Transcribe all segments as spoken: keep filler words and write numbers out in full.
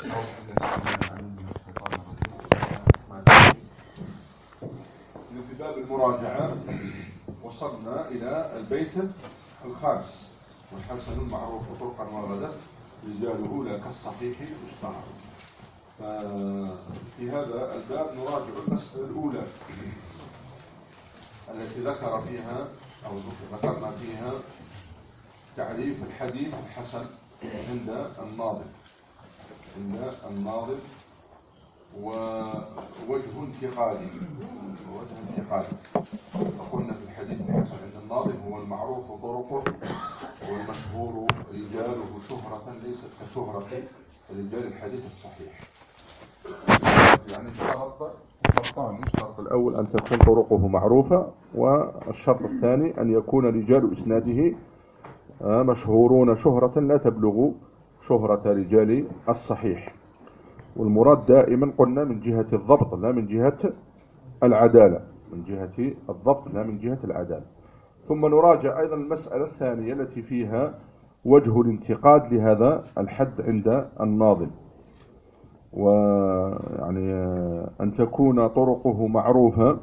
في باب المراجعة وصلنا إلى البيت الخامس، والحسن المعروف طرقا وغدا رجاله لا كالصحيح اشتهر. في هذا الباب نراجع المسألة الأولى التي ذكر فيها أو ذكرنا فيها تعريف الحديث الحسن عند الناظم عند الناظم ووجه انتقادي ووجه انتقادي فقلنا في الحديث الحسن عند الناظم هو المعروف طرقه والمشهور رجاله شهرة ليست كشهرة رجال الحديث الصحيح. يعني اشترط شرطان: الشرط الأول أن تكون طرقه معروفة، والشرط الثاني أن يكون رجال إسناده مشهورون شهرة لا تبلغ شهرة رجال الصحيح. والمراد دائما قلنا من جهة الضبط لا من جهة العدالة، من جهة الضبط لا من جهة العدالة. ثم نراجع أيضا المسألة الثانية التي فيها وجه الانتقاد لهذا الحد عند الناظم، ويعني أن تكون طرقه معروفة.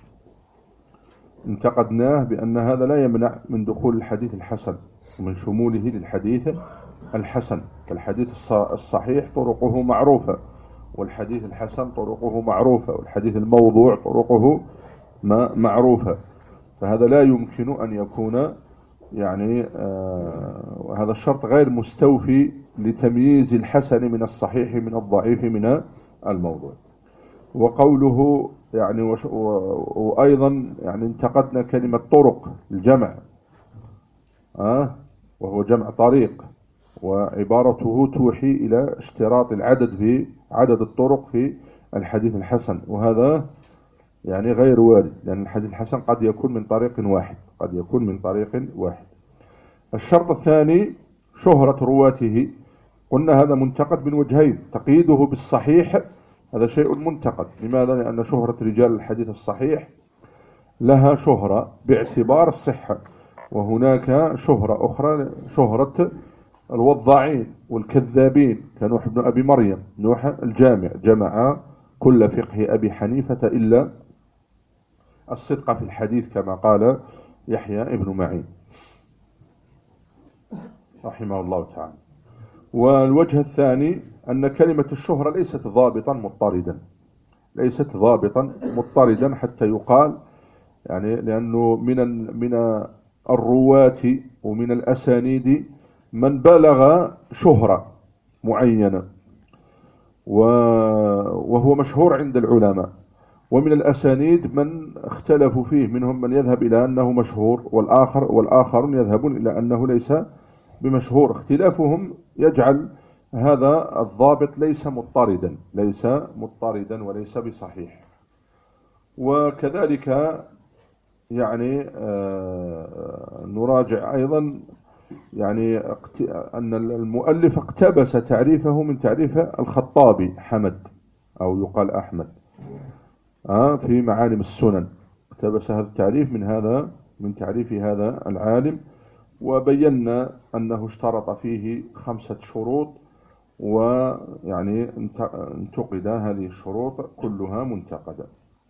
انتقدناه بأن هذا لا يمنع من دخول الحديث الحسن ومن شموله للحديث الحسن، فالحديث الصحيح طرقه معروفة، والحديث الحسن طرقه معروفة، والحديث الموضوع طرقه معروفة، فهذا لا يمكن أن يكون يعني آه وهذا الشرط غير مستوفي لتمييز الحسن من الصحيح من الضعيف من الموضوع. وقوله يعني وش وأيضا يعني انتقدنا كلمة طرق الجمع آه وهو جمع طريق، وعبارته توحي إلى اشتراط العدد في عدد الطرق في الحديث الحسن، وهذا يعني غير وارد، لأن الحديث الحسن قد يكون من طريق واحد قد يكون من طريق واحد. الشرط الثاني شهرة رواته، قلنا هذا منتقد من وجهين: تقييده بالصحيح هذا شيء منتقد. لماذا؟ لأن شهرة رجال الحديث الصحيح لها شهرة باعتبار الصحة، وهناك شهرة أخرى شهرة الوضاعين والكذابين كنوح بن أبي مريم. نوح الجامع جمع كل فقه أبي حنيفة إلا الصدق في الحديث كما قال يحيى ابن معين رحمه الله تعالى. والوجه الثاني أن كلمة الشهرة ليست ضابطا مضطردا ليست ضابطا مضطردا حتى يقال يعني، لأنه من من الرواة ومن الأسانيد من بلغ شهرة معينة وهو مشهور عند العلماء، ومن الأسانيد من اختلفوا فيه، منهم من يذهب إلى أنه مشهور والآخر والآخرون يذهبون إلى أنه ليس بمشهور. اختلافهم يجعل هذا الضابط ليس مضطردا ليس مضطردا وليس بصحيح. وكذلك يعني آه نراجع أيضا يعني أن المؤلف اقتبس تعريفه من تعريف الخطابي حمد أو يقال أحمد آه في معالم السنن، اقتبس هذا التعريف من هذا من تعريف هذا العالم، وبينا أنه اشترط فيه خمسة شروط، ويعني انتقد هذه الشروط كلها منتقدة.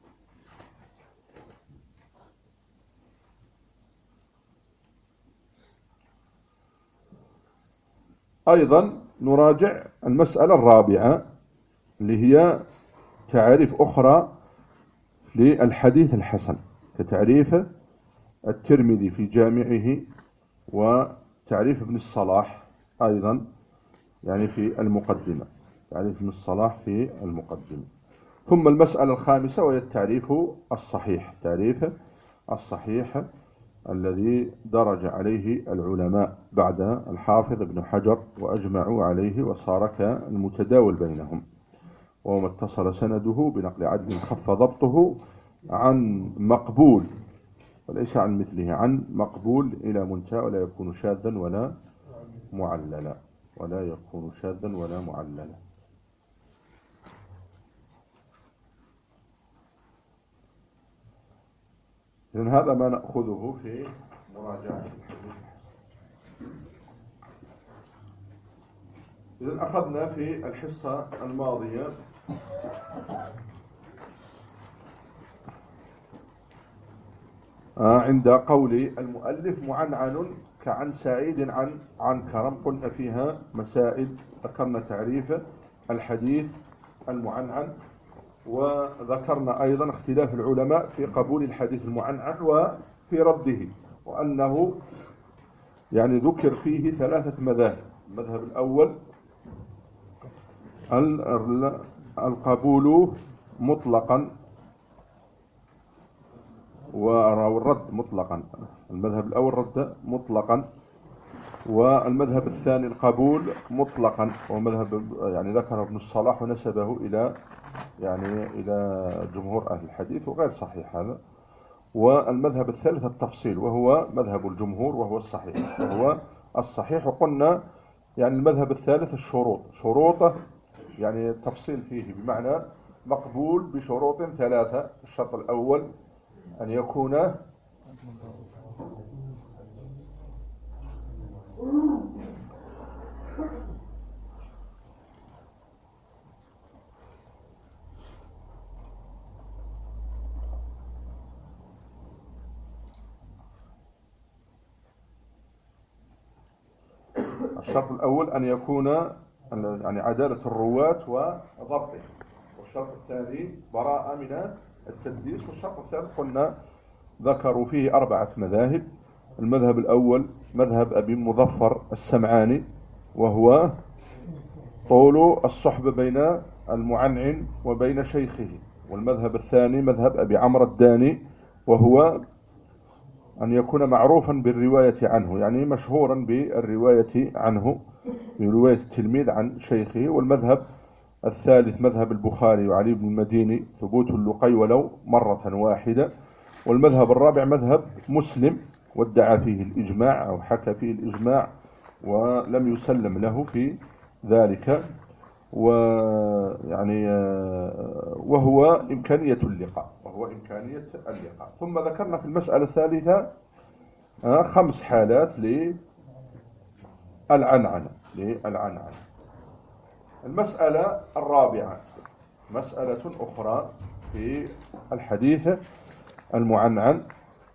أيضا نراجع المسألة الرابعة اللي هي تعريف أخرى للحديث الحسن كتعريف الترمذي في جامعه، وتعريف ابن الصلاح أيضا يعني في المقدمة تعريف ابن الصلاح في المقدمة. ثم المسألة الخامسة وهي التعريف الصحيح تعريف الصحيح الذي درج عليه العلماء بعد الحافظ ابن حجر وأجمعوا عليه وصار كالمتداول بينهم، وما اتصل سنده بنقل عدل خف ضبطه عن مقبول وليس عن مثله عن مقبول إلى منتهى، ولا يكون شاذا ولا معللا ولا يكون شاذا ولا معللا. إذن هذا ما نأخذه في مراجعة الحديث. إذن أخذنا في الحصة الماضية عند قول المؤلف معنعن كعن سعيد عن عن كرم، قلنا فيها مسائل، ذكرنا تعريف الحديث المعنعن، وذكرنا أيضا اختلاف العلماء في قبول الحديث المعنعن وفي رده، وأنه يعني ذكر فيه ثلاثة مذاهب. المذهب الأول القبول مطلقا والرد مطلقا، المذهب الأول رد مطلقا، والمذهب الثاني القبول مطلقا، ومذهب يعني ذكر ابن الصلاح ونسبه إلى يعني إلى جمهور أهل الحديث وغير صحيح هذا. والمذهب الثالث التفصيل وهو مذهب الجمهور وهو الصحيح وهو الصحيح. وقلنا يعني المذهب الثالث الشروط، شروطه يعني التفصيل فيه بمعنى مقبول بشروط ثلاثة. الشرط الأول أن يكون الشرط الأول أن يكون يعني عدالة الرواة وضبطه، والشرط الثاني براءة من التدليس، والشرط الثالث قلنا ذكروا فيه أربعة مذاهب. المذهب الأول مذهب أبي مظفر السمعاني، وهو طول الصحبة بين المعنعن وبين شيخه. والمذهب الثاني مذهب أبي عمرو الداني، وهو أن يكون معروفا بالرواية عنه، يعني مشهورا بالرواية عنه، برواية التلميذ عن شيخه. والمذهب الثالث مذهب البخاري وعلي بن المديني، ثبوت اللقي ولو مرة واحدة. والمذهب الرابع مذهب مسلم، وادعى فيه الإجماع أو حكى فيه الإجماع ولم يسلم له في ذلك، ويعني وهو إمكانية اللقاء وهو إمكانية اللقاء. ثم ذكرنا في المسألة الثالثة خمس حالات للعنعنة للعنعنة. المسألة الرابعة مسألة أخرى في الحديث المعنعن،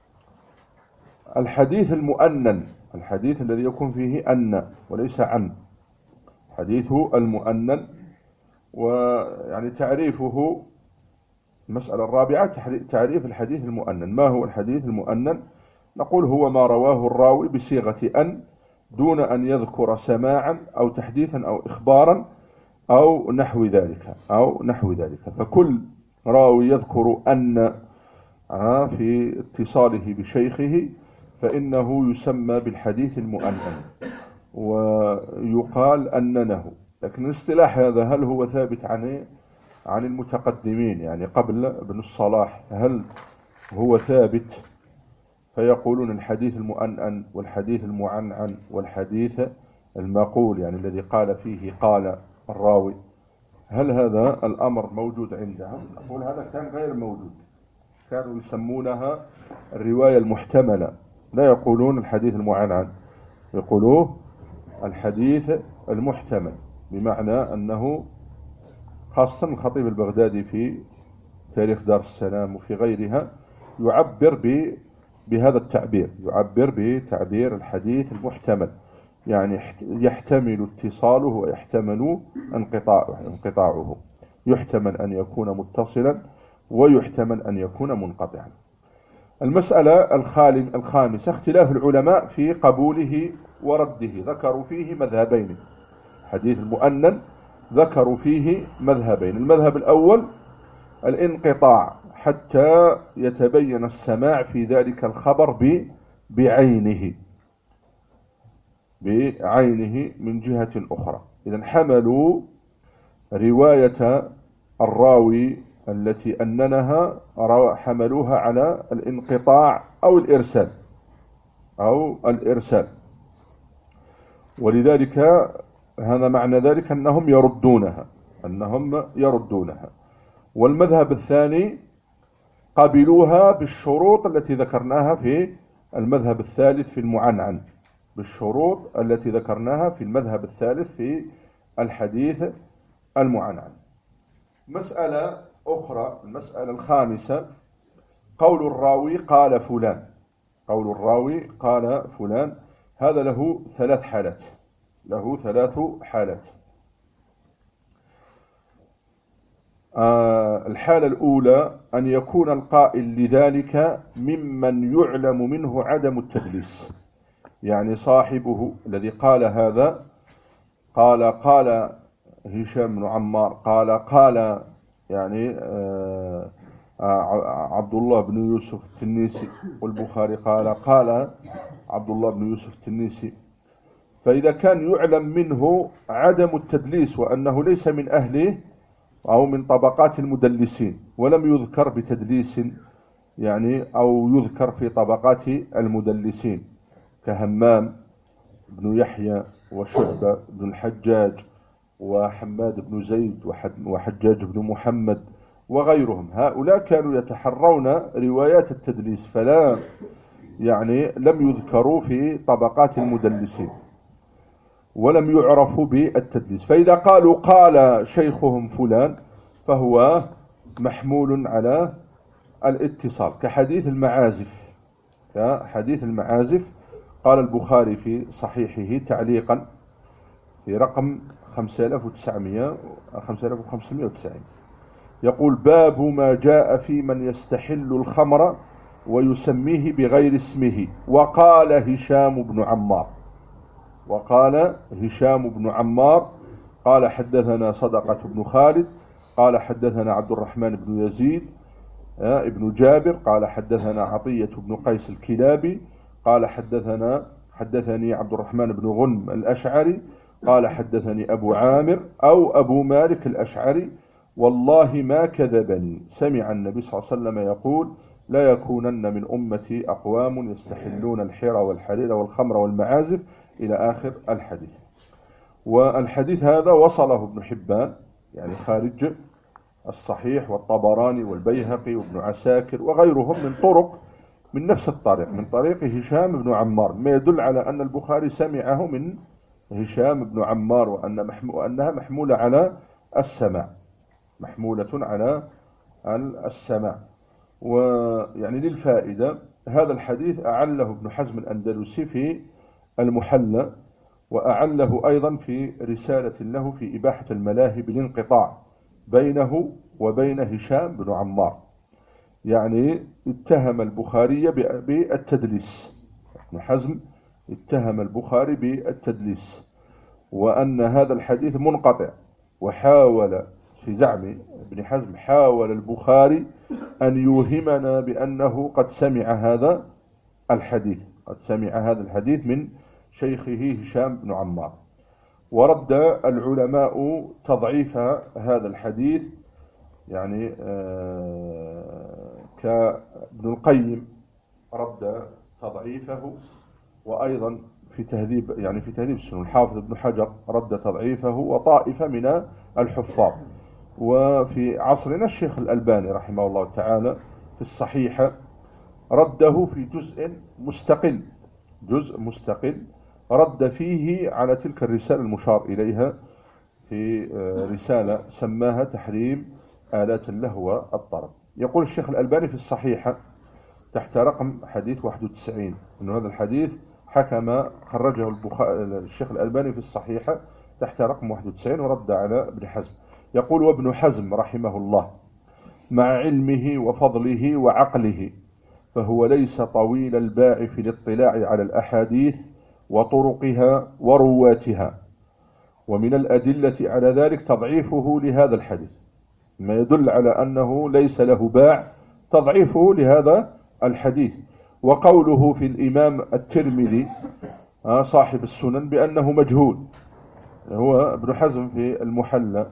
الحديث المؤنن، الحديث الذي يكون فيه أن وليس عن، حديث المؤنن. ويعني تعريفه، المسألة الرابعة تعريف الحديث المؤنن. ما هو الحديث المؤنن؟ نقول هو ما رواه الراوي بصيغة أن دون أن يذكر سماعا أو تحديثا أو إخبارا أو نحو ذلك أو نحو ذلك. فكل راوي يذكر أن في اتصاله بشيخه فإنه يسمى بالحديث المؤنن ويقال أننه. لكن الاصطلاح هذا هل هو ثابت عن عن المتقدمين يعني قبل ابن الصلاح؟ هل هو ثابت؟ فيقولون الحديث المؤنن والحديث المعنعن والحديث المقول، يعني الذي قال فيه قال الراوي. هل هذا الأمر موجود عندهم؟ أقول هذا كان غير موجود، كانوا يسمونها الرواية المحتملة، لا يقولون الحديث المعنعن، يقولوه الحديث المحتمل، بمعنى أنه خاصة الخطيب البغدادي في تاريخ دار السلام وفي غيرها يعبر ب بهذا التعبير، يعبر بتعبير الحديث المحتمل، يعني يحتمل اتصاله ويحتمل انقطاعه انقطاعه يحتمل أن يكون متصلا ويحتمل أن يكون منقطعا. المسألة الخامسة اختلاف العلماء في قبوله ورده، ذكروا فيه مذهبين. حديث المؤنن ذكروا فيه مذهبين. المذهب الأول الانقطاع حتى يتبين السماع في ذلك الخبر بعينه بعينه من جهة أخرى. إذن حملوا رواية الراوي التي أننها حملوها على الانقطاع أو الإرسال أو الإرسال ولذلك هذا معنى ذلك أنهم يردونها أنهم يردونها. والمذهب الثاني قبلوها بالشروط التي ذكرناها في المذهب الثالث في المعنعن، بالشروط التي ذكرناها في المذهب الثالث في الحديث المعنعن. مسألة أخرى، المسألة الخامسة، قول الراوي قال فلان. قول الراوي قال فلان هذا له ثلاث حالات، له ثلاث حالات. آه الحالة الأولى أن يكون القائل لذلك ممن يعلم منه عدم التدليس، يعني صاحبه الذي قال هذا قال قال هشام بن عمار قال قال يعني آه عبد الله بن يوسف التنيسي، والبخاري قال قال عبد الله بن يوسف التنيسي. فإذا كان يعلم منه عدم التدليس وأنه ليس من أهله أو من طبقات المدلسين، ولم يذكر بتدليس يعني أو يذكر في طبقات المدلسين كهمام بن يحيى وشعبة بن الحجاج وحماد بن زيد وحجاج بن محمد وغيرهم، هؤلاء كانوا يتحرون روايات التدليس، فلا يعني لم يذكروا في طبقات المدلسين ولم يعرفوا بالتدليس. فإذا قالوا قال شيخهم فلان فهو محمول على الاتصال، كحديث المعازف. كحديث المعازف قال البخاري في صحيحه تعليقا في رقم خمسة آلاف وتسعمائة خمسة آلاف وخمسمائة وتسعين يقول: باب ما جاء في من يستحل الخمر ويسميه بغير اسمه. وقال هشام بن عمار وقال هشام بن عمار قال حدثنا صدقة بن خالد قال حدثنا عبد الرحمن بن يزيد ابن جابر قال حدثنا عطية بن قيس الكلابي قال حدثنا حدثني عبد الرحمن بن غنم الأشعري قال حدثني أبو عامر أو أبو مالك الأشعري والله ما كذبني، سمع النبي صلى الله عليه وسلم يقول: لا يكونن من أمتي أقوام يستحلون الحر والحرير والخمر والمعازف إلى آخر الحديث. والحديث هذا وصله ابن حبان يعني خارج الصحيح والطبراني والبيهقي وابن عساكر وغيرهم من طرق من نفس الطريق، من طريق هشام بن عمار، ما يدل على أن البخاري سمعه من هشام بن عمار وأن محمو وأنها محمولة على السماع، محمولة على السماع. ويعني للفائدة هذا الحديث أعله ابن حزم الأندلسي في المحلى، وأعله أيضا في رسالة له في إباحة الملاهي بالانقطاع بينه وبين هشام بن عمار، يعني اتهم البخاري بالتدليس. ابن حزم اتهم البخاري بالتدليس وأن هذا الحديث منقطع، وحاول في زعم ابن حزم حاول البخاري أن يوهمنا بأنه قد سمع هذا الحديث قد سمع هذا الحديث من شيخه هشام بن عمار. ورد العلماء تضعيف هذا الحديث، يعني كابن القيم رد تضعيفه، وأيضا في تهذيب يعني في تهذيب السنن الحافظ ابن حجر رد تضعيفه، وطائفة من الحفاظ. وفي عصرنا الشيخ الألباني رحمه الله تعالى في الصحيحة رده في جزء مستقل جزء مستقل رد فيه على تلك الرسالة المشار إليها في رسالة سماها تحريم آلات اللهو والطرب. يقول الشيخ الألباني في الصحيحة تحت رقم حديث واحد وتسعين أن هذا الحديث حكم خرجه الشيخ الألباني في الصحيحة تحت رقم واحد وتسعين ورد على ابن حزم. يقول: وابن حزم رحمه الله مع علمه وفضله وعقله فهو ليس طويل الباع في الاطلاع على الأحاديث وطرقها ورواتها، ومن الأدلة على ذلك تضعيفه لهذا الحديث، ما يدل على أنه ليس له باع تضعيفه لهذا الحديث. وقوله في الإمام الترمذي صاحب السنن بأنه مجهول، هو ابن حزم في المحلى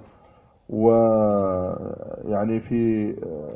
ويعني في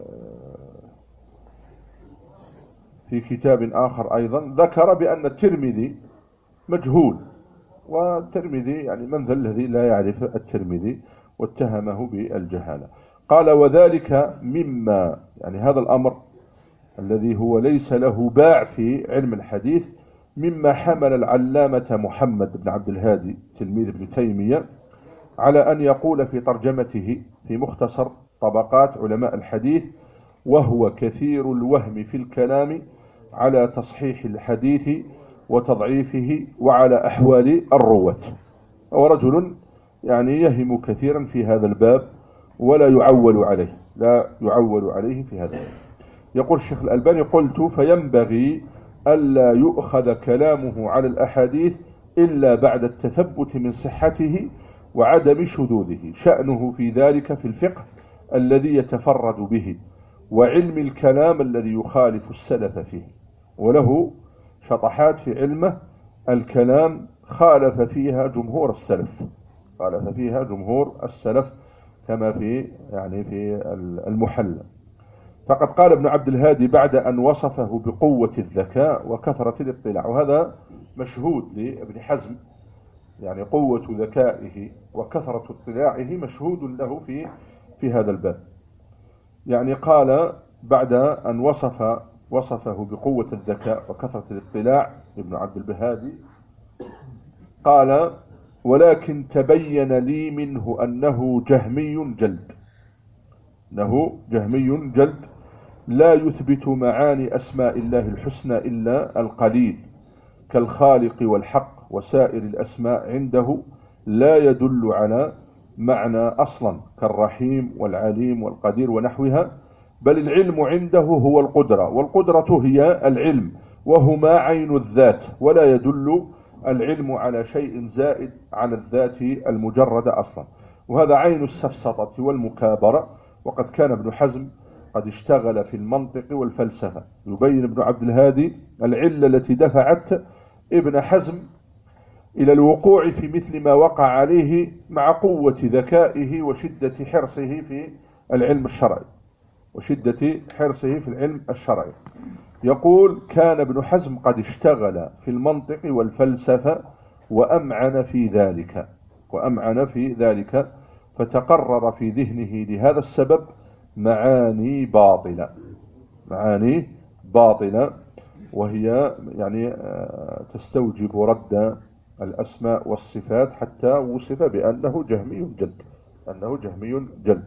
في كتاب آخر أيضا ذكر بأن الترمذي مجهول، والترمذي يعني من ذا الذي لا يعرف الترمذي، واتهمه بالجهالة. قال: وذلك مما يعني هذا الأمر الذي هو ليس له باع في علم الحديث مما حمل العلامة محمد بن عبد الهادي تلميذ ابن تيمية على أن يقول في ترجمته في مختصر طبقات علماء الحديث: وهو كثير الوهم في الكلام على تصحيح الحديث وتضعيفه وعلى أحوال الرواة. هو رجل يعني يهم كثيرا في هذا الباب ولا يعول عليه، لا يعول عليه في هذا الباب. يقول الشيخ الألباني: قلت فينبغي ألا يؤخذ كلامه على الأحاديث إلا بعد التثبت من صحته وعدم شذوذه، شأنه في ذلك في الفقه الذي يتفرد به وعلم الكلام الذي يخالف السلف فيه. وله شطحات في علمه الكلام خالف فيها جمهور السلف، خالف فيها جمهور السلف كما في يعني في المحلى. فقد قال ابن عبد الهادي بعد أن وصفه بقوة الذكاء وكثرة الاطلاع، وهذا مشهود لابن حزم، يعني قوة ذكائه وكثرة اطلاعه مشهود له في في هذا الباب. يعني قال بعد أن وصف وصفه بقوة الذكاء وكثرة الاطلاع ابن عبد الهادي قال: ولكن تبين لي منه أنه جهمي جلد، أنه جهمي جلد لا يثبت معاني أسماء الله الحسنى إلا القليل كالخالق والحق، وسائر الأسماء عنده لا يدل على معنى أصلا كالرحيم والعليم والقدير ونحوها، بل العلم عنده هو القدرة، والقدرة هي العلم، وهما عين الذات، ولا يدل العلم على شيء زائد على الذات المجردة أصلا، وهذا عين السفسطة والمكابرة. وقد كان ابن حزم قد اشتغل في المنطق والفلسفة. يبين ابن عبد الهادي العلة التي دفعت ابن حزم إلى الوقوع في مثل ما وقع عليه مع قوة ذكائه وشدة حرصه في العلم الشرعي وشدة حرصه في العلم الشرعي. يقول: كان ابن حزم قد اشتغل في المنطق والفلسفة وأمعن في ذلك وأمعن في ذلك فتقرر في ذهنه لهذا السبب معاني باطلة معاني باطلة وهي يعني تستوجب رد الأسماء والصفات، حتى وصف بأنه جهمي جلد أنه جهمي جلد.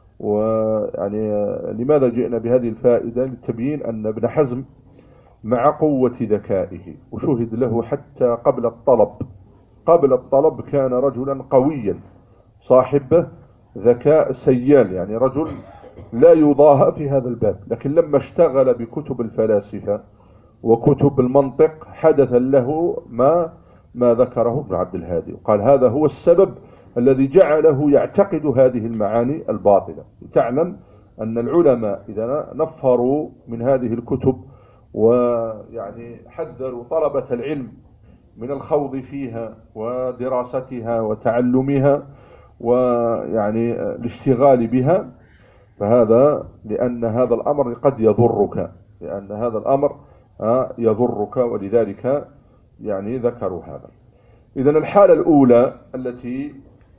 ويعني لماذا جئنا بهذه الفائدة؟ للتبيين أن ابن حزم مع قوة ذكائه وشهد له حتى قبل الطلب قبل الطلب كان رجلا قويا صاحب ذكاء سيال، يعني رجل لا يضاهى في هذا الباب. لكن لما اشتغل بكتب الفلاسفة وكتب المنطق حدث له ما ما ذكره ابن عبد الهادي، وقال هذا هو السبب الذي جعله يعتقد هذه المعاني الباطلة. تعلم أن العلماء إذا نفروا من هذه الكتب ويعني حذروا طلبة العلم من الخوض فيها ودراستها وتعلمها ويعني الاشتغال بها، فهذا لأن هذا الأمر قد يضرك لأن هذا الأمر يضرك ولذلك يعني ذكروا هذا. إذن الحالة الأولى التي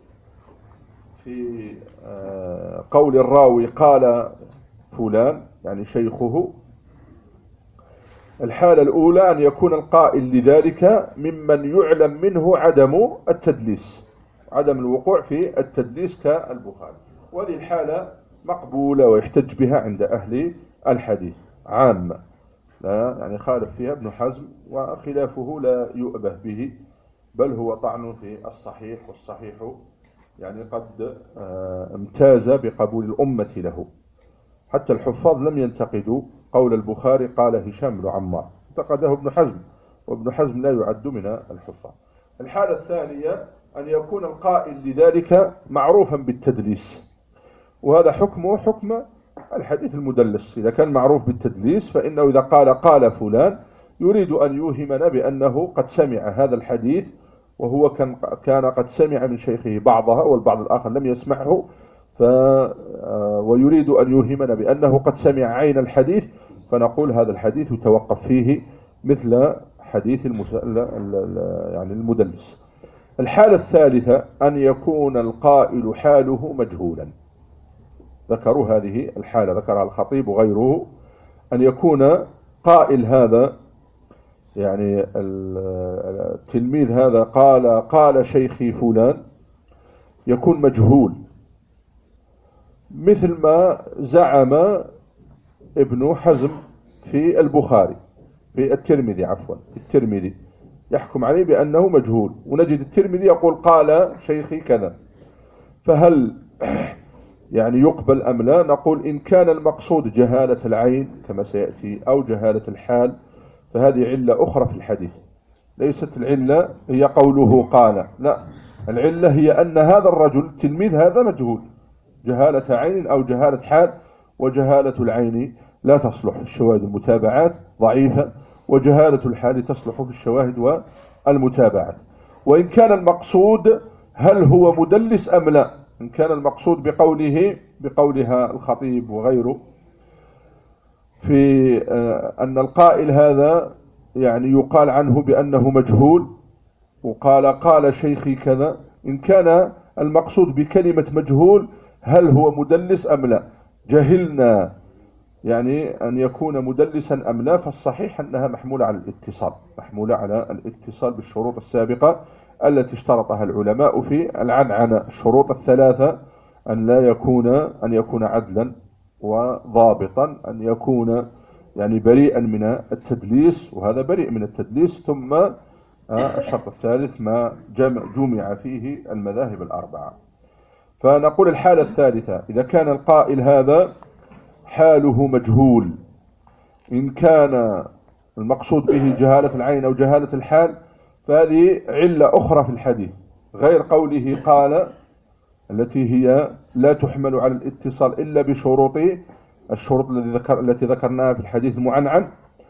في قول الراوي قال فلان يعني شيخه، الحالة الأولى أن يكون القائل لذلك ممن يعلم منه عدم التدليس عدم الوقوع في التدليس كالبخاري، وهذه الحالة مقبولة ويحتج بها عند أهل الحديث عامة، لا يعني خالف فيها ابن حزم، وخلافه لا يؤبه به، بل هو طعن في الصحيح، والصحيح يعني قد امتاز بقبول الأمة له. حتى الحفاظ لم ينتقدوا قول البخاري قال هشام بن عمار، انتقده ابن حزم، وابن حزم لا يعد من الحفاظ. الحالة الثانية أن يكون القائل لذلك معروفا بالتدليس، وهذا حكمه حكم الحديث المدلس. إذا كان معروف بالتدليس فإنه إذا قال قال فلان يريد أن يوهمنا بأنه قد سمع هذا الحديث، وهو كان كان قد سمع من شيخه بعضها والبعض الآخر لم يسمعه، ف ويريد أن يوهمنا بأنه قد سمع عين الحديث، فنقول هذا الحديث يتوقف فيه مثل حديث المس... يعني المدلس. الحالة الثالثة أن يكون القائل حاله مجهولا، ذكروا هذه الحالة ذكرها الخطيب وغيره، أن يكون قائل هذا يعني التلميذ هذا قال قال شيخي فلان، يكون مجهول، مثل ما زعم ابن حزم في البخاري في الترمذي عفوا الترمذي يحكم عليه بأنه مجهول، ونجد الترمذي يقول قال شيخي كذا، فهل يعني يقبل أم لا؟ نقول إن كان المقصود جهالة العين كما سيأتي أو جهالة الحال فهذه علة أخرى في الحديث، ليست العلة هي قوله قال، لا، العلة هي أن هذا الرجل التلميذ هذا مجهول جهالة عين أو جهالة حال، وجهالة العين لا تصلح في الشواهد المتابعات ضعيفة، وجهالة الحال تصلح في الشواهد والمتابعات. وإن كان المقصود هل هو مدلس أم لا، إن كان المقصود بقوله بقولها الخطيب وغيره في أن القائل هذا يعني يقال عنه بأنه مجهول، وقال قال شيخي كذا، إن كان المقصود بكلمة مجهول هل هو مدلس أم لا، جهلنا يعني أن يكون مدلسا أم لا، فالصحيح أنها محمولة على الاتصال، محمولة على الاتصال بالشروط السابقة التي اشترطها العلماء في العنعنة، الشروط الثلاثة: أن لا يكون أن يكون عدلا وضابطا، أن يكون يعني بريئا من التدليس، وهذا بريء من التدليس، ثم الشرط الثالث ما جمع فيه المذاهب الأربعة. فنقول الحالة الثالثة إذا كان القائل هذا حاله مجهول، إن كان المقصود به جهالة العين أو جهالة الحال فهذه علة أخرى في الحديث غير قوله قال، التي هي لا تحمل على الاتصال إلا بشروط الشروط التي ذكر التي ذكرناها في الحديث المعنعن،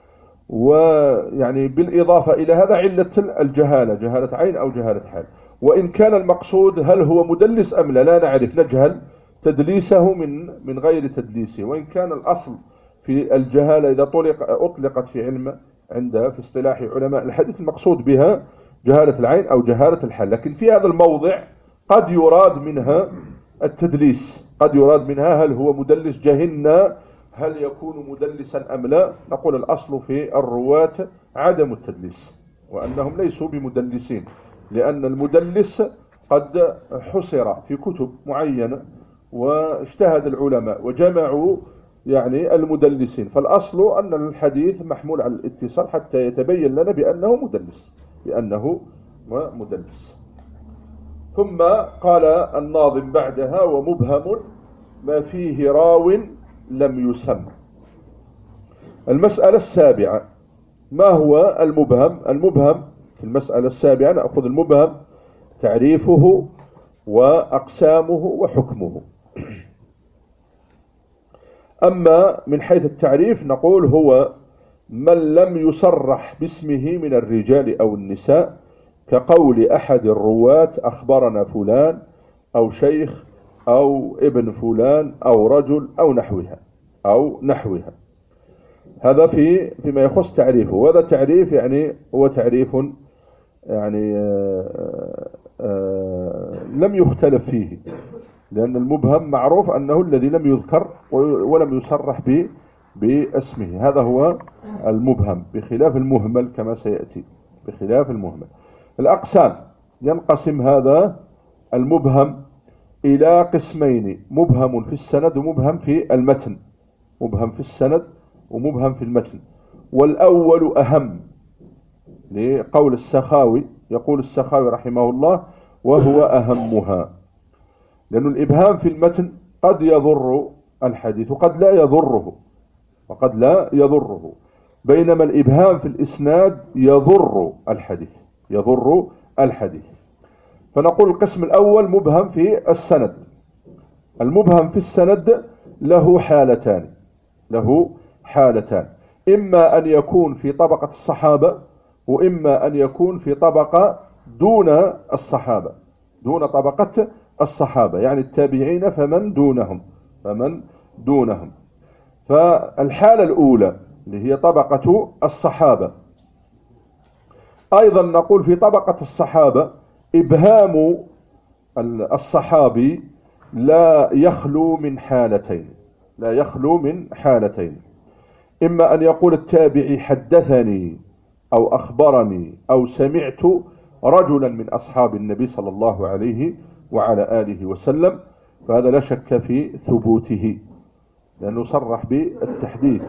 ويعني بالإضافة إلى هذا علة الجهالة، جهالة عين أو جهالة حال. وإن كان المقصود هل هو مدلس أم لا، لا نعرف، نجهل تدليسه من من غير تدليسه. وإن كان الأصل في الجهالة إذا طلق أطلقت في علم عند في اصطلاح علماء الحديث المقصود بها جهالة العين أو جهالة الحال، لكن في هذا الموضع قد يراد منها التدليس، قد يراد منها هل هو مدلس، جهلنا هل يكون مدلسا أم لا. نقول الأصل في الرواة عدم التدليس، وأنهم ليسوا بمدلسين، لأن المدلس قد حصر في كتب معينة واجتهد العلماء وجمعوا يعني المدلسين، فالأصل أن الحديث محمول على الاتصال حتى يتبين لنا بأنه مدلس بأنه مدلس. ثم قال الناظم بعدها: ومبهم ما فيه راو لم يسم. المسألة السابعة: ما هو المبهم؟ المبهم في المسألة السابعة نأخذ المبهم تعريفه وأقسامه وحكمه. أما من حيث التعريف نقول هو من لم يصرح باسمه من الرجال أو النساء، كقول أحد الرواة أخبرنا فلان أو شيخ أو ابن فلان أو رجل أو نحوها أو نحوها. هذا في فيما يخص تعريفه، وهذا تعريف يعني هو تعريف يعني آآ آآ لم يختلف فيه، لأن المبهم معروف أنه الذي لم يذكر ولم يصرح باسمه، هذا هو المبهم، بخلاف المهمل كما سيأتي، بخلاف المهمل. الأقسام: ينقسم هذا المبهم إلى قسمين: مبهم في السند ومبهم في المتن، مبهم في السند ومبهم في المتن. والأول أهم، لقول السخاوي، يقول السخاوي رحمه الله: وهو أهمها، لأن الإبهام في المتن قد يضر الحديث وقد لا يضره، وقد لا يضره، بينما الإبهام في الإسناد يضر الحديث، يضر الحديث. فنقول القسم الأول مبهم في السند. المبهم في السند له حالتان، له حالتان: إما أن يكون في طبقة الصحابة، وإما أن يكون في طبقة دون الصحابة، دون طبقة الصحابة، يعني التابعين فمن دونهم، فمن دونهم. فالحالة الأولى اللي هي طبقة الصحابة، أيضا نقول في طبقة الصحابة إبهام الصحابي لا يخلو من حالتين، لا يخلو من حالتين: إما أن يقول التابعي حدثني أو أخبرني أو سمعت رجلا من أصحاب النبي صلى الله عليه وعلى آله وسلم، فهذا لا شك في ثبوته، لأنه صرح بالتحديث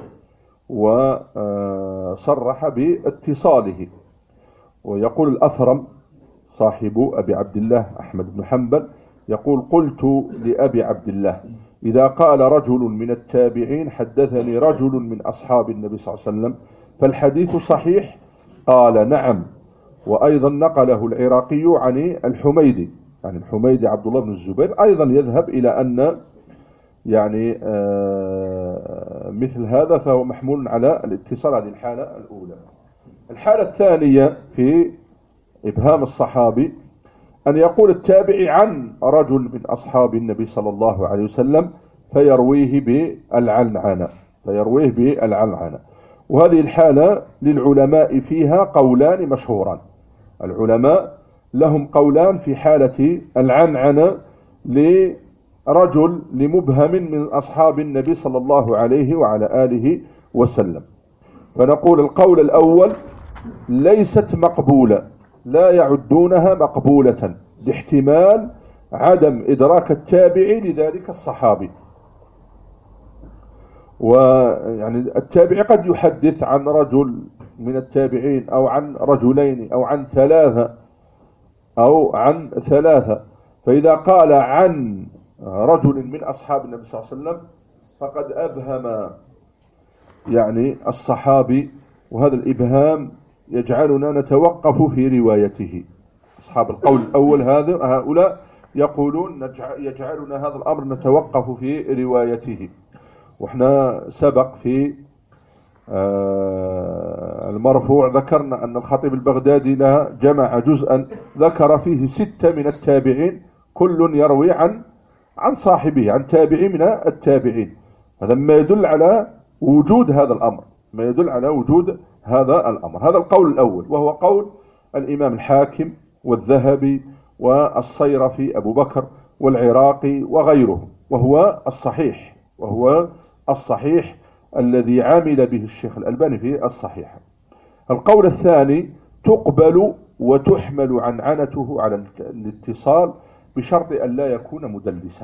وصرح باتصاله. ويقول الأثرم صاحب أبي عبد الله أحمد بن حنبل، يقول: قلت لأبي عبد الله: إذا قال رجل من التابعين حدثني رجل من أصحاب النبي صلى الله عليه وسلم فالحديث صحيح؟ قال: نعم. وأيضا نقله العراقي عن الحميدي، يعني الحميدي عبد الله بن الزبير أيضا يذهب إلى أن يعني آه مثل هذا فهو محمول على الاتصال. هذه الحالة الأولى. الحالة الثانية في إبهام الصحابي أن يقول التابعي عن رجل من أصحاب النبي صلى الله عليه وسلم فيرويه بالعنعنة فيرويه بالعنعنة وهذه الحالة للعلماء فيها قولان مشهوران. العلماء لهم قولان في حالة العنعنة لرجل لمبهم من أصحاب النبي صلى الله عليه وعلى آله وسلم. فنقول القول الأول: ليست مقبولة، لا يعدونها مقبولة لاحتمال عدم إدراك التابعي لذلك الصحابي. ويعني التابعي قد يحدث عن رجل من التابعين أو عن رجلين أو عن ثلاثة أو عن ثلاثة، فإذا قال عن رجل من أصحاب النبي صلى الله عليه وسلم فقد أبهم يعني الصحابي، وهذا الإبهام يجعلنا نتوقف في روايته. أصحاب القول الأول هذا هؤلاء يقولون يجعلنا هذا الأمر نتوقف في روايته. وإحنا سبق في المرفوع ذكرنا أن الخطيب البغدادي له جمع جزءا ذكر فيه ستة من التابعين كل يروي عن عن صاحبه، عن تابعي من التابعين. هذا ما يدل على وجود هذا الأمر، ما يدل على وجود هذا الأمر. هذا القول الأول، وهو قول الإمام الحاكم والذهبي والصيرفي أبو بكر والعراقي وغيرهم، وهو الصحيح وهو الصحيح الذي عمل به الشيخ الألباني في الصحيح. القول الثاني: تقبل وتحمل عنعنته على الاتصال بشرط أن لا يكون مدلسا،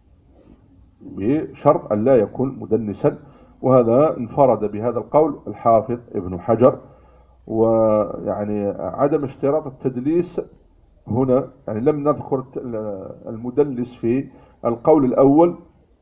بشرط أن لا يكون مدلسا. وهذا انفرد بهذا القول الحافظ ابن حجر. ويعني عدم اشتراط التدليس هنا، يعني لم نذكر المدلس في القول الأول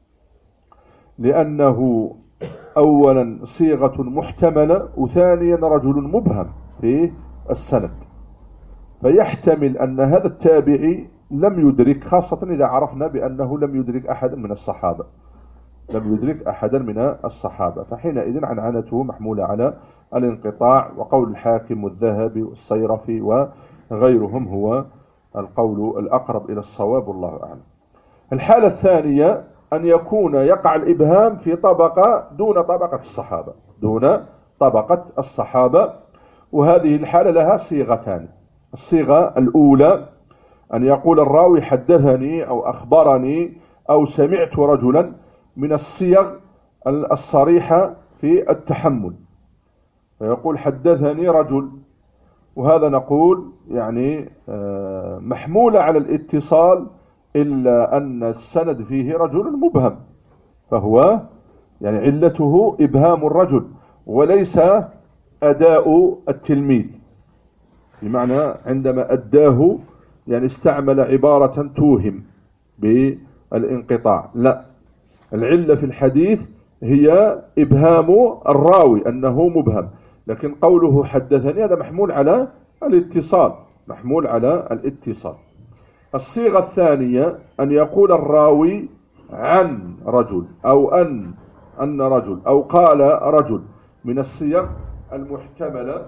لأنه أولا صيغة محتملة، وثانيا رجل مبهم في السند، فيحتمل أن هذا التابعي لم يدرك، خاصة إذا عرفنا بأنه لم يدرك أحدا من الصحابة لم يدرك أحدا من الصحابة فحينئذ عنعنته محمولة على الانقطاع. وقول الحاكم والذهبي والصيرفي وغيرهم هو القول الأقرب إلى الصواب، والله أعلم. الحالة الثانية أن يكون يقع الإبهام في طبقة دون طبقة الصحابة دون طبقة الصحابة وهذه الحالة لها صيغتان. الصيغة الأولى أن يقول الراوي حدثني أو أخبرني أو سمعت رجلا، من الصيغ الصريحة في التحمل، فيقول حدثني رجل، وهذا نقول يعني محمولة على الاتصال، إلا أن السند فيه رجل مبهم، فهو يعني علته إبهام الرجل وليس أداء التلميذ، بمعنى عندما أداه يعني استعمل عبارة توهم بالانقطاع. لا، العلة في الحديث هي إبهام الراوي أنه مبهم، لكن قوله حدثني هذا محمول على الاتصال محمول على الاتصال. الصيغة الثانية أن يقول الراوي عن رجل أو أن أن رجل أو قال رجل، من الصيغ المحتملة،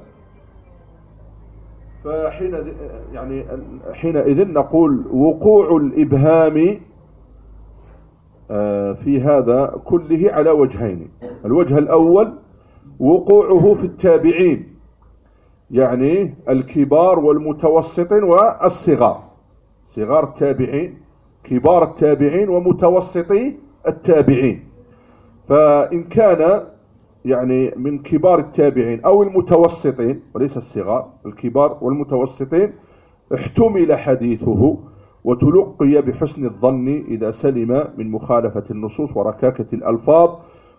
فحين يعني حينئذ نقول وقوع الإبهام في هذا كله على وجهين. الوجه الأول وقوعه في التابعين، يعني الكبار والمتوسطين والصغار، صغار التابعين، كبار التابعين، ومتوسطي التابعين. فإن كان يعني من كبار التابعين أو المتوسطين وليس الصغار، الكبار والمتوسطين، احتمل حديثه وتلقي بحسن الظن إذا سلم من مخالفة النصوص وركاكة الألفاظ،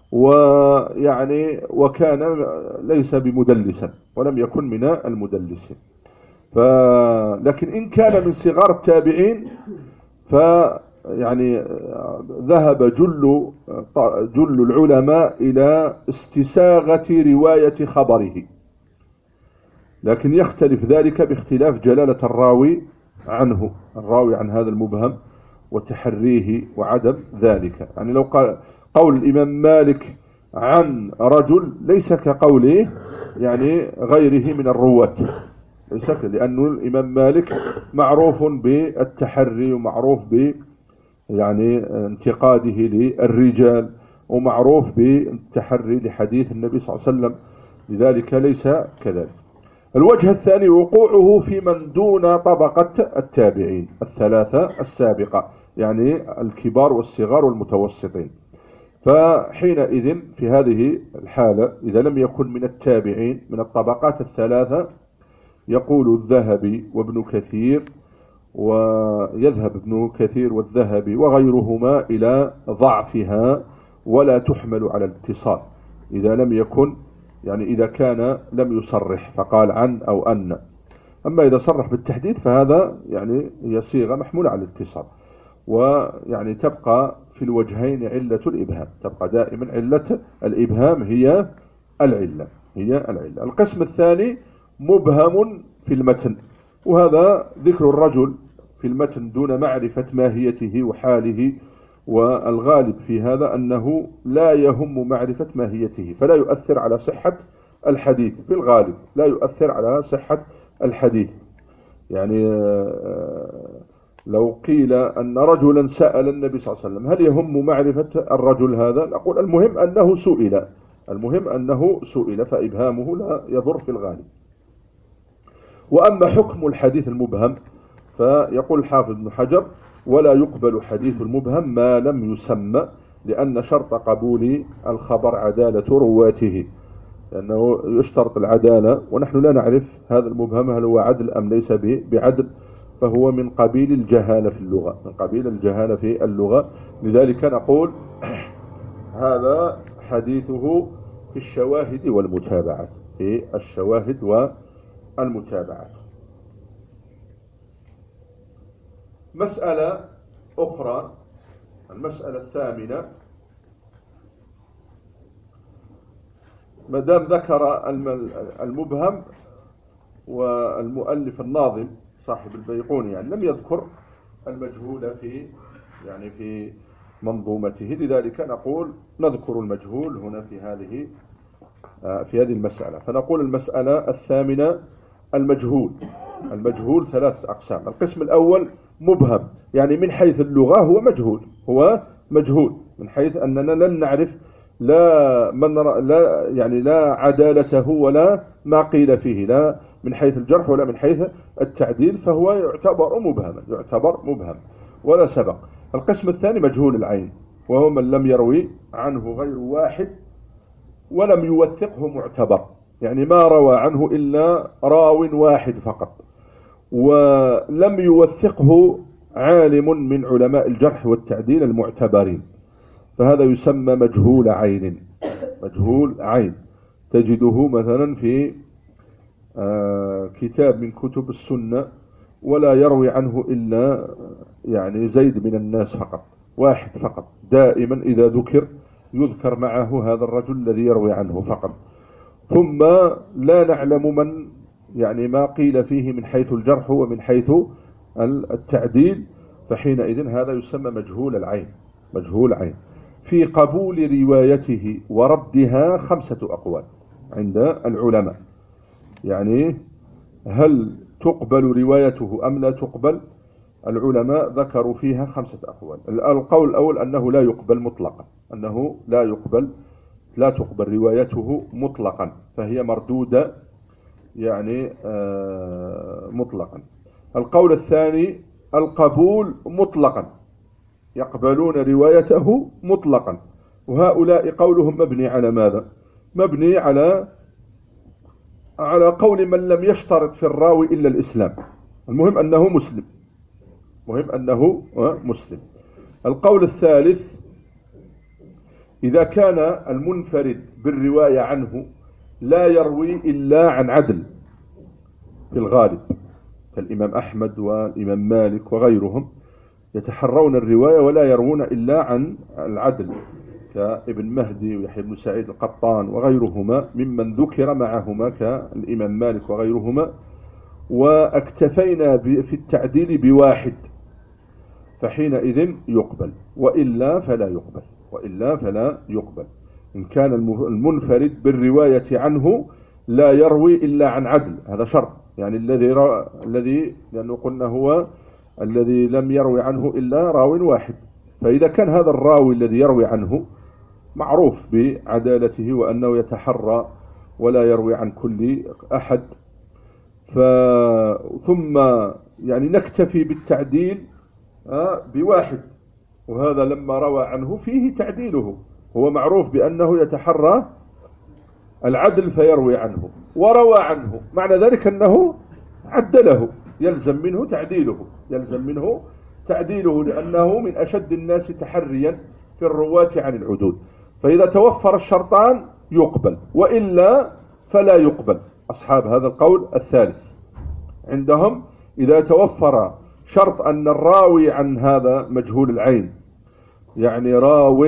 ويعني وكان ليس بمدلسا ولم يكن من المدلسين. ف... لكن إن كان من صغار التابعين ف يعني ذهب جل جل العلماء إلى استساغة رواية خبره، لكن يختلف ذلك باختلاف جلالة الراوي عنه، الراوي عن هذا المبهم وتحريه وعدم ذلك. يعني لو قال قول الإمام مالك عن رجل ليس كقوله يعني غيره من الرواة، ليس لأن الإمام مالك معروف بالتحري ومعروف ب يعني انتقاده للرجال ومعروف بالتحري لحديث النبي صلى الله عليه وسلم، لذلك ليس كذلك. الوجه الثاني وقوعه في من دون طبقة التابعين الثلاثة السابقة، يعني الكبار والصغار والمتوسطين. فحينئذ في هذه الحالة إذا لم يكن من التابعين من الطبقات الثلاثة يقول الذهبي وابن كثير، ويذهب ابن كثير والذهبي وغيرهما إلى ضعفها ولا تحمل على الاتصال إذا لم يكن يعني إذا كان لم يصرح فقال عن أو أن. أما إذا صرح بالتحديد فهذا يعني هي صيغة محمولة على الاتصال، ويعني تبقى في الوجهين علة الإبهام، تبقى دائما علة الإبهام هي العلة هي العلة. القسم الثاني مبهم في المتن، وهذا ذكر الرجل في المتن دون معرفة ماهيته وحاله، والغالب في هذا أنه لا يهم معرفة ماهيته فلا يؤثر على صحة الحديث، في الغالب لا يؤثر على صحة الحديث. يعني لو قيل أن رجلا سأل النبي صلى الله عليه وسلم هل يهم معرفة الرجل هذا، نقول المهم أنه سئل المهم أنه سئل فإبهامه لا يضر في الغالب. وأما حكم الحديث المبهم فيقول الحافظ ابن حجر ولا يقبل حديث المبهم ما لم يسمى، لأن شرط قبول الخبر عدالة رواته، لأنه يشترط العدالة ونحن لا نعرف هذا المبهم هل هو عدل أم ليس بعدل، فهو من قبيل الجهالة في اللغة من قبيل الجهالة في اللغة. لذلك نقول هذا حديثه في الشواهد والمتابعات في الشواهد والمتابعات. مسألة أخرى المسألة الثامنة، ما دام ذكر المبهم والمؤلف الناظم صاحب البيقوني يعني لم يذكر المجهول في يعني في منظومته، لذلك نقول نذكر المجهول هنا في هذه في هذه المسألة. فنقول المسألة الثامنة المجهول. المجهول ثلاث أقسام. القسم الأول مبهم، يعني من حيث اللغة هو مجهول هو مجهول من حيث أننا لن نعرف لا من لا يعني لا عدالته ولا ما قيل فيه، لا من حيث الجرح ولا من حيث التعديل، فهو يعتبر مبهما يعتبر مبهم ولا سبق. القسم الثاني مجهول العين، وهو من لم يروي عنه غير واحد ولم يوثقه معتبر، يعني ما روى عنه إلا راو واحد فقط ولم يوثقه عالم من علماء الجرح والتعديل المعتبرين، فهذا يسمى مجهول عين. مجهول عين تجده مثلا في كتاب من كتب السنة ولا يروي عنه إلا يعني زيد من الناس فقط، واحد فقط، دائما إذا ذكر يذكر معه هذا الرجل الذي يروي عنه فقط، ثم لا نعلم من يعني ما قيل فيه من حيث الجرح ومن حيث التعديل، فحينئذ هذا يسمى مجهول العين. مجهول عين. في قبول روايته وردها خمسة أقوال عند العلماء، يعني هل تقبل روايته أم لا تقبل؟ العلماء ذكروا فيها خمسة أقوال. القول الأول أنه لا يقبل مطلقا، أنه لا يقبل لا تقبل روايته مطلقا، فهي مردودة يعني مطلقا. القول الثاني القبول مطلقا، يقبلون روايته مطلقا، وهؤلاء قولهم مبني على ماذا؟ مبني على على قول من لم يشترط في الراوي إلا الإسلام، المهم أنه مسلم، مهم أنه مسلم. القول الثالث: إذا كان المنفرد بالرواية عنه لا يروي إلا عن عدل في الغالب، كالإمام أحمد والإمام مالك وغيرهم يتحرون الرواية ولا يروون إلا عن العدل، كابن مهدي ويحيى بن سعيد القطان وغيرهما ممن ذكر معهما كالإمام مالك وغيرهما، واكتفينا في التعديل بواحد، فحينئذ يقبل، وإلا فلا يقبل وإلا فلا يقبل إن كان المنفرد بالرواية عنه لا يروي إلا عن عدل. هذا شرط، يعني الذي را... الذي لأنه قلنا هو الذي لم يروي عنه إلا راو واحد، فإذا كان هذا الراوي الذي يروي عنه معروف بعدالته وأنه يتحرى ولا يروي عن كل أحد، ف... ثم يعني نكتفي بالتعديل بواحد، وهذا لما روى عنه فيه تعديله، هو معروف بأنه يتحرى العدل فيروي عنه وروى عنه، معنى ذلك أنه عدله، يلزم منه تعديله يلزم منه تعديله لأنه من أشد الناس تحريا في الرواة عن العدول. فإذا توفر الشرطان يقبل، وإلا فلا يقبل. أصحاب هذا القول الثالث عندهم إذا توفر شرط أن الراوي عن هذا مجهول العين، يعني راو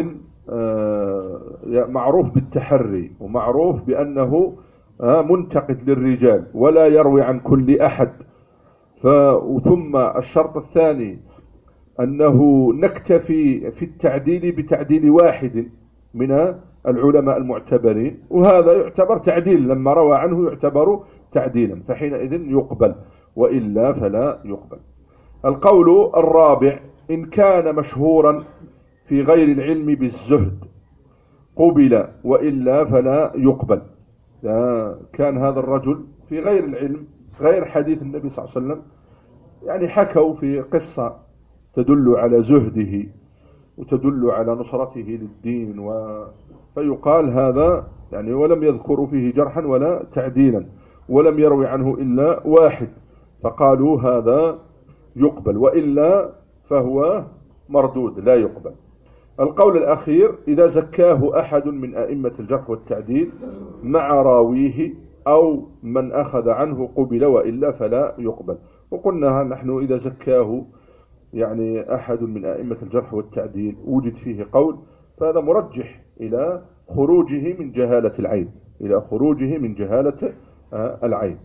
معروف بالتحري ومعروف بأنه منتقد للرجال ولا يروي عن كل أحد، ثم الشرط الثاني أنه نكتفي في التعديل بتعديل واحد من العلماء المعتبرين، وهذا يعتبر تعديل، لما روى عنه يعتبر تعديلا، فحينئذ يقبل، وإلا فلا يقبل. القول الرابع: إن كان مشهورا في غير العلم بالزهد قبل، وإلا فلا يقبل. كان هذا الرجل في غير العلم، غير حديث النبي صلى الله عليه وسلم، يعني حكوا في قصة تدل على زهده وتدل على نصرته للدين، و... فيقال هذا يعني، ولم يذكروا فيه جرحا ولا تعديلا، ولم يروي عنه إلا واحد، فقالوا هذا يقبل، وإلا فهو مردود لا يقبل. القول الأخير: إذا زكاه أحد من أئمة الجرح والتعديل مع راويه أو من أخذ عنه قبل، وإلا فلا يقبل. وقلنا نحن إذا زكاه يعني أحد من أئمة الجرح والتعديل وجد فيه قول، فهذا مرجح إلى خروجه من جهالة العين إلى خروجه من جهالة العين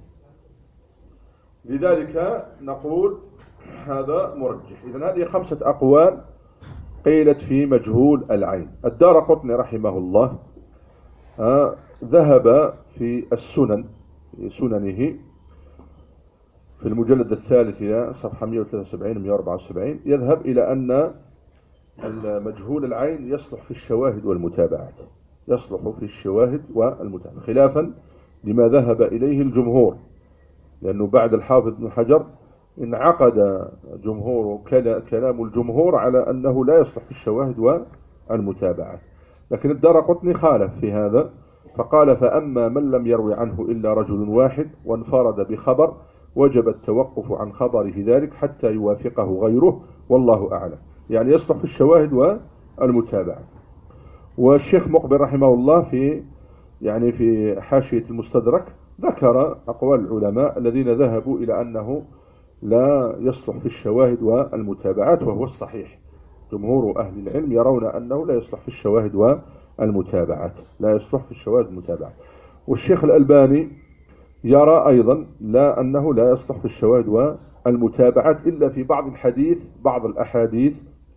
لذلك نقول هذا مرجح. إذن هذه خمسة أقوال قيلت في مجهول العين. الدارقطني رحمه الله آه ذهب في السنن في سننه في المجلد الثالث صفحة مئة وثلاثة وسبعين مئة وأربعة وسبعين يذهب إلى أن المجهول العين يصلح في الشواهد والمتابعات يصلح في الشواهد والمتابعات خلافا لما ذهب إليه الجمهور، لأنه بعد الحافظ ابن حجر انعقد جمهور كلام الجمهور على أنه لا يصلح في الشواهد والمتابعات، لكن الدارقطني خالف في هذا فقال: فأما من لم يروي عنه إلا رجل واحد وانفرد بخبر وجب التوقف عن خبره ذلك حتى يوافقه غيره والله أعلم، يعني يصلح في الشواهد والمتابعات. والشيخ مقبل رحمه الله في يعني في حاشية المستدرك ذكر أقوال العلماء الذين ذهبوا إلى أنه لا يصلح في الشواهد والمتابعات، وهو الصحيح. جمهور أهل العلم يرون أنه لا يصلح في الشواهد والمتابعات لا يصلح في الشواهد والمتابعات. والشيخ الألباني يرى أيضا لا أنه لا يصلح في الشواهد والمتابعات إلا في بعض الحديث بعض الأحاديث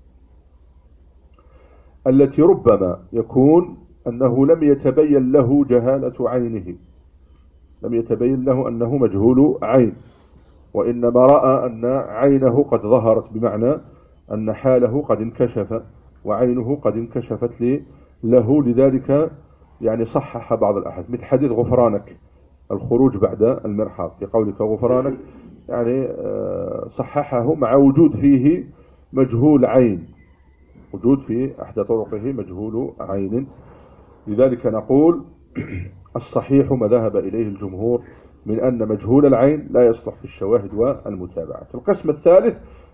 التي ربما يكون أنه لم يتبين له جهالة عينه، لم يتبين له أنه مجهول عين، وإنما رأى أن عينه قد ظهرت، بمعنى أن حاله قد انكشف وعينه قد انكشفت له، لذلك يعني صحح بعض الأحاديث مثل حديث غفرانك الخروج بعد المرحاض، في قولك غفرانك يعني صححه مع وجود فيه مجهول عين، وجود في أحد طرقه مجهول عين. لذلك نقول الصحيح ما ذهب إليه الجمهور من أن مجهول العين لا يصلح في الشواهد والمتابعات. القسم الثالث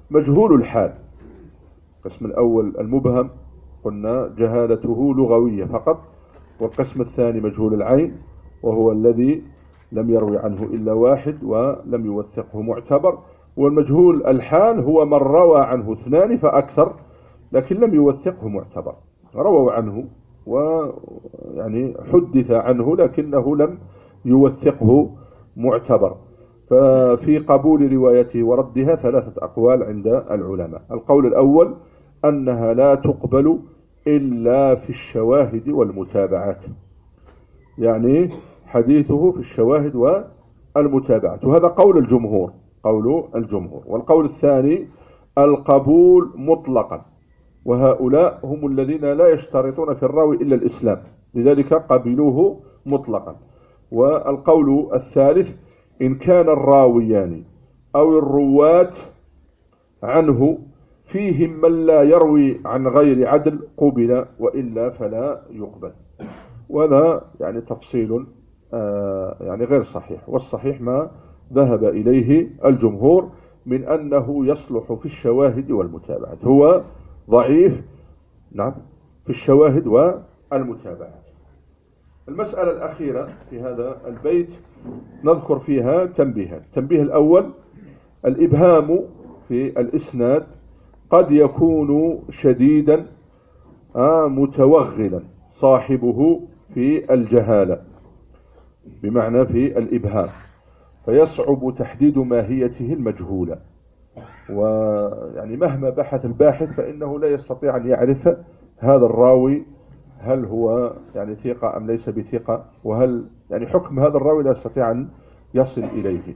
مجهول الحال. القسم الأول المبهم قلنا جهالته لغوية فقط، والقسم الثاني مجهول العين وهو الذي لم يروي عنه إلا واحد ولم يوثقه معتبر، والمجهول الحال هو من روى عنه اثنان فأكثر لكن لم يوثقه معتبر، رووا عنه ويعني حدث عنه لكنه لم يوثقه معتبر. ففي قبول روايته وردها ثلاثة أقوال عند العلماء. القول الأول أنها لا تقبل إلا في الشواهد والمتابعات، يعني حديثه في الشواهد والمتابعات، وهذا قول الجمهور قول الجمهور. والقول الثاني القبول مطلقا، وهؤلاء هم الذين لا يشترطون في الراوي إلا الإسلام، لذلك قبلوه مطلقا. والقول الثالث إن كان الراويان أو الرواة عنه فيهم من لا يروي عن غير عدل قبل، وإلا فلا يقبل. وهذا يعني تفصيل آه يعني غير صحيح، والصحيح ما ذهب إليه الجمهور من أنه يصلح في الشواهد والمتابعات، هو ضعيف نعم في الشواهد والمتابعات. المسألة الأخيرة في هذا البيت نذكر فيها تنبيهات. التنبيه الأول الإبهام في الإسناد قد يكون شديدا آه متوغلا صاحبه في الجهالة، بمعنى في الإبهام، فيصعب تحديد ماهيته المجهولة، ويعني مهما بحث الباحث فإنه لا يستطيع أن يعرف هذا الراوي هل هو يعني ثقة أم ليس بثقة، وهل يعني حكم هذا الراوي لا يستطيع أن يصل إليه.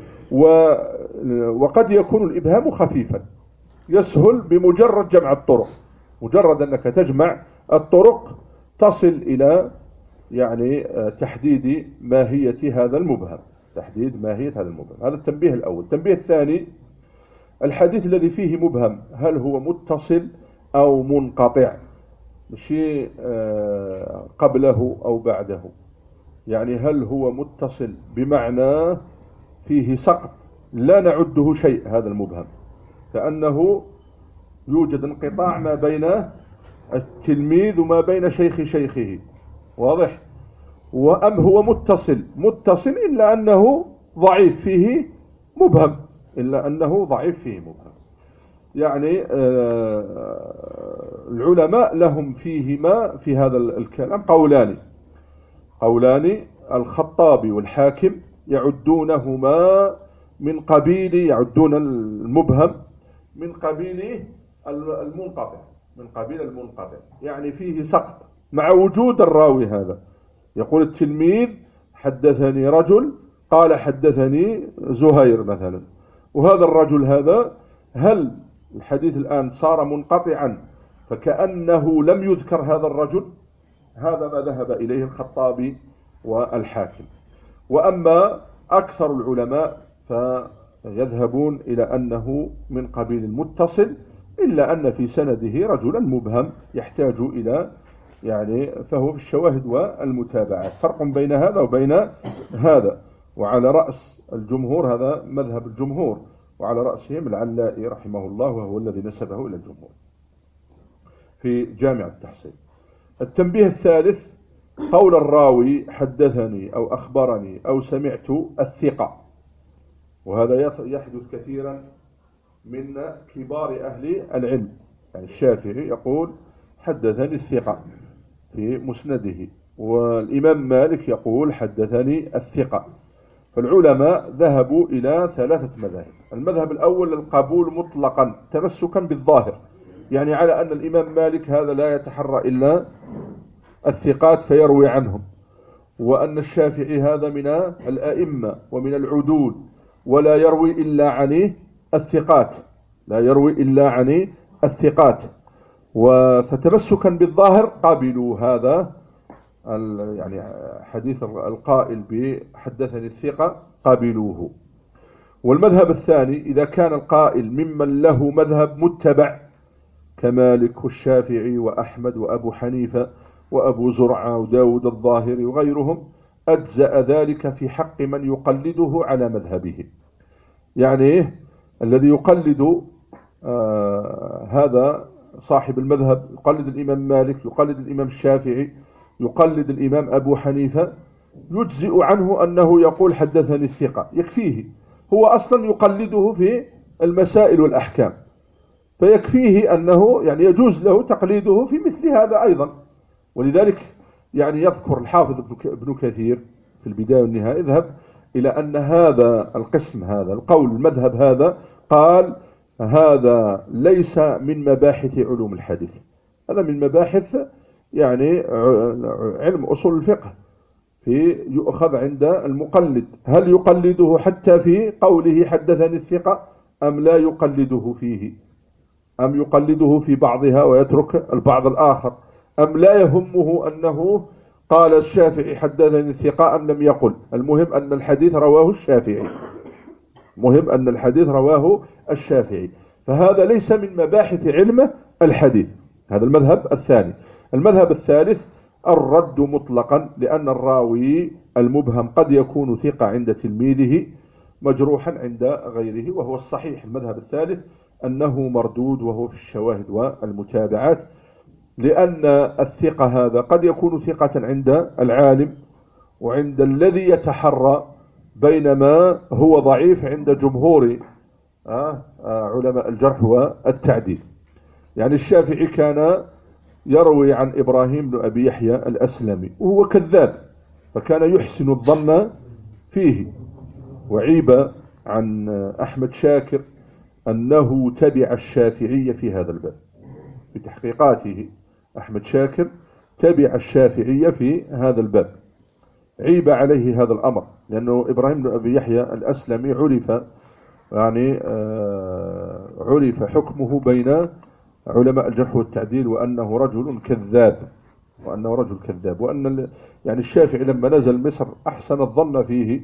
وقد يكون الإبهام خفيفا يسهل بمجرد جمع الطرق، مجرد أنك تجمع الطرق تصل إلى يعني تحديد ماهية هذا المبهم، تحديد ماهية هذا المبهم. هذا التنبيه الأول. التنبيه الثاني الحديث الذي فيه مبهم هل هو متصل أو منقطع، شيء قبله أو بعده، يعني هل هو متصل بمعنى فيه سقط لا نعده شيء هذا المبهم، كأنه يوجد انقطاع ما بين التلميذ وما بين شيخ شيخه، واضح؟ وأم هو متصل متصل إلا أنه ضعيف فيه مبهم، إلا أنه ضعيف فيه مبهم. يعني العلماء لهم فيهما في هذا الكلام قولان قولان الخطابي والحاكم يعدونهما من قبيل يعدون المبهم من قبيل المنقطع من قبيل المنقطع يعني فيه سقط مع وجود الراوي هذا. يقول التلميذ حدثني رجل قال حدثني زهير مثلا، وهذا الرجل هذا هل الحديث الآن صار منقطعا فكأنه لم يذكر هذا الرجل؟ هذا ما ذهب إليه الخطابي والحاكم. وأما أكثر العلماء فيذهبون إلى أنه من قبيل المتصل، إلا أن في سنده رجلا مبهم يحتاج إلى يعني فهو في الشواهد والمتابعات، فرق بين هذا وبين هذا. وعلى رأس الجمهور هذا مذهب الجمهور، وعلى رأسهم العلائي رحمه الله وهو الذي نسبه إلى الجمهور في جامع التحصيل. التنبيه الثالث قول الراوي حدثني أو أخبرني أو سمعت الثقة، وهذا يحدث كثيرا من كبار أهل العلم. يعني الشافعي يقول حدثني الثقة في مسنده، والإمام مالك يقول حدثني الثقة. فالعلماء ذهبوا إلى ثلاثة مذاهب. المذهب الأول القبول مطلقا تمسكا بالظاهر، يعني على أن الإمام مالك هذا لا يتحرى إلا الثقات فيروي عنهم، وأن الشافعي هذا من الأئمة ومن العدول ولا يروي إلا عن الثقات لا يروي إلا عن الثقات فتمسكا بالظاهر قابلوا هذا يعني حديث القائل بحدثني الثقة قابلوه. والمذهب الثاني إذا كان القائل ممن له مذهب متبع كمالك والشافعي وأحمد وأبو حنيفة وأبو زرعة وداود الظاهري وغيرهم، أجزأ ذلك في حق من يقلده على مذهبه. يعني الذي يقلد آه هذا صاحب المذهب يقلد الإمام مالك، يقلد الإمام الشافعي، يقلد الإمام أبو حنيفة، يجزئ عنه أنه يقول حدثني الثقة، يكفيه. هو أصلا يقلده في المسائل والأحكام، فيكفيه أنه يعني يجوز له تقليده في مثل هذا أيضا. ولذلك يعني يذكر الحافظ ابن كثير في البداية والنهاية، اذهب إلى أن هذا القسم، هذا القول المذهب هذا، قال هذا ليس من مباحث علوم الحديث، هذا من مباحث يعني علم أصول الفقه، في يؤخذ عند المقلد، هل يقلده حتى في قوله حدثني الثقة أم لا يقلده فيه، أم يقلده في بعضها ويترك البعض الآخر، أم لا يهمه أنه قال الشافعي حدثني الثقة أم لم يقل، المهم أن الحديث رواه الشافعي، مهم أن الحديث رواه الشافعي. فهذا ليس من مباحث علم الحديث. هذا المذهب الثاني. المذهب الثالث الرد مطلقا، لأن الراوي المبهم قد يكون ثقة عند تلميذه مجروحا عند غيره، وهو الصحيح. المذهب الثالث أنه مردود، وهو في الشواهد والمتابعات، لأن الثقة هذا قد يكون ثقة عند العالم وعند الذي يتحرى، بينما هو ضعيف عند جمهور علماء الجرح والتعديل. يعني الشافعي كان يروي عن إبراهيم بن أبي يحيى الأسلمي وهو كذاب، فكان يحسن الظن فيه، وعيب عن أحمد شاكر أنه تبع الشافعي في هذا الباب. في تحقيقاته أحمد شاكر تبع الشافعي في هذا الباب، عيب عليه هذا الأمر، لأنه إبراهيم بن أبي يحيى الأسلمي عرف يعني آه عرف حكمه بين علماء الجرح والتعديل وأنه رجل كذاب، وأنه رجل كذاب، وأن يعني الشافعي لما نزل مصر أحسن الظن فيه،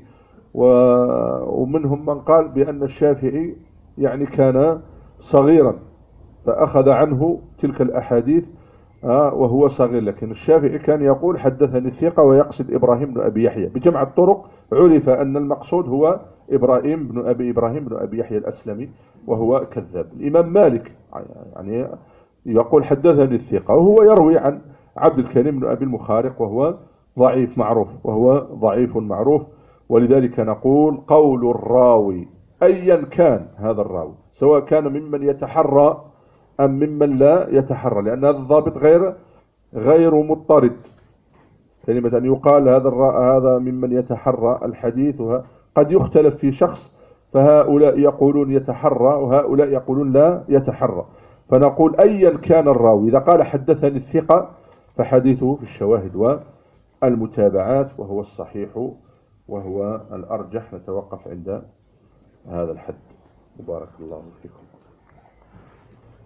ومنهم من قال بأن الشافعي يعني كان صغيرا فأخذ عنه تلك الأحاديث وهو صغير، لكن الشافعي كان يقول حدثني الثقة ويقصد إبراهيم بن أبي يحيى. بجمع الطرق عرف أن المقصود هو إبراهيم بن أبي إبراهيم بن أبي يحيى الأسلمي وهو كذاب. الإمام مالك يعني يقول حدثني الثقة، وهو يروي عن عبد الكريم بن أبي المخارق وهو ضعيف معروف، وهو ضعيف معروف. ولذلك نقول قول الراوي أيا كان هذا الراوي، سواء كان ممن يتحرى أم ممن لا يتحرى، لأن هذا الضابط غير غير مضطرد. كلمة أن يقال هذا هذا ممن يتحرى الحديث، قد يختلف في شخص، فهؤلاء يقولون يتحرى وهؤلاء يقولون لا يتحرى. فنقول أيا كان الراوي، إذا قال حدثني الثقة فحديثه في الشواهد والمتابعات، وهو الصحيح وهو الأرجح. نتوقف عند هذا الحد. بارك الله فيكم.